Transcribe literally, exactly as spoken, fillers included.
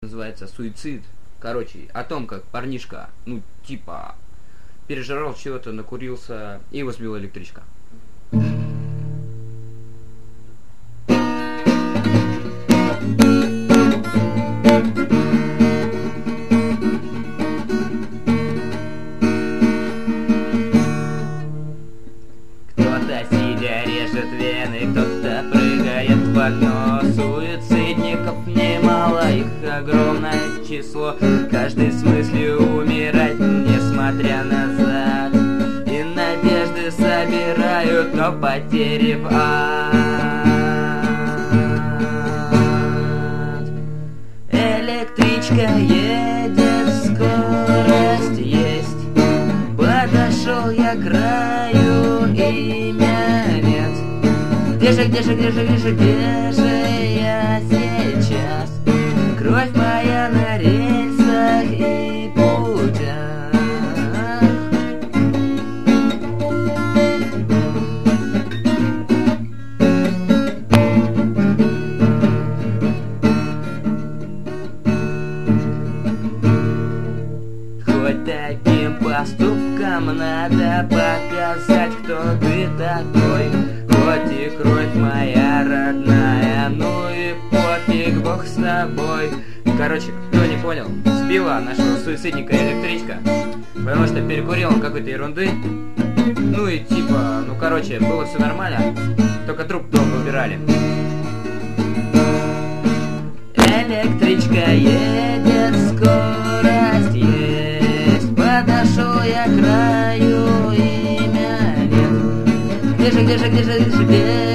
Называется «Суицид». Короче, о том, как парнишка, ну, типа, пережрал чего-то, накурился, и его сбила электричка. Кто-то сидя режет вены, кто-то прыгает в окно. Суицидников немало, их огромное число. Каждый с мыслью умирать, несмотря назад. И надежды собирают, но потери в ад. Электричка едет, скорость есть. Подошел я к краю, имя нет. Где же, где же, где же, где же, где же я сейчас? Кровь моя на рельсах и путях. Хоть таким поступкам надо показать, кто ты такой. Хоть и кровь моя родная, ну и пофиг, бог с тобой. Короче, кто не понял, сбила нашего суицидника электричка, потому что перекурил он какой-то ерунды. Ну и типа, ну короче, было все нормально, только труп долго убирали. Электричка едет, скорость есть. Подошел я к краю, имя нет. Где же, где же, где же, где же, где